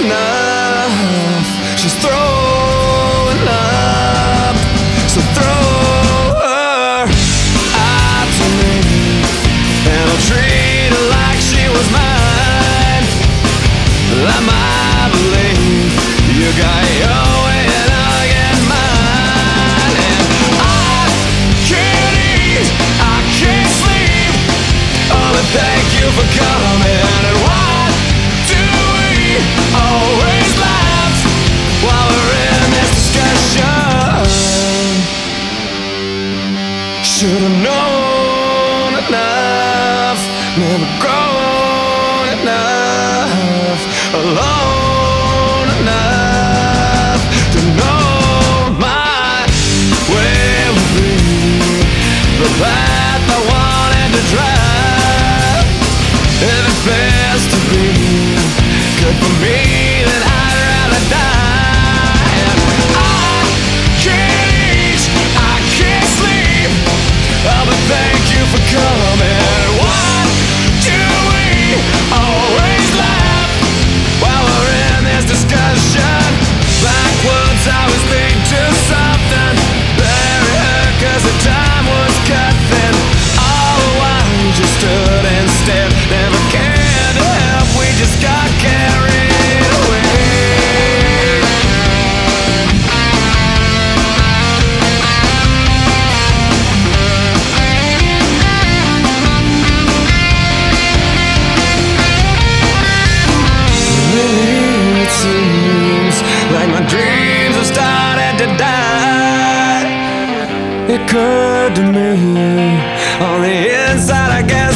enough. She's throwing up, so throw her out to me, and I'll treat her like she was mine. Like my belief, you got your way and I'll get mine. And I can't eat, I can't sleep. Oh, but thank you for coming. And why do we always laugh while we're in this discussion? Should've known enough, never grown enough, alone enough to know my way would be the path I wanted to drive. If it fails to be good for me, then I'd rather die. And I can't eat, I can't sleep. Oh, but thank you for coming. Why do we always laugh while we're in this discussion? Backwards always lead to something. Bury her 'cause the time was cut then. All the while we just stood instead. Never cared to help, we just got carried away. It seems like my dreams have started to die. It occurred to me on the inside, I guess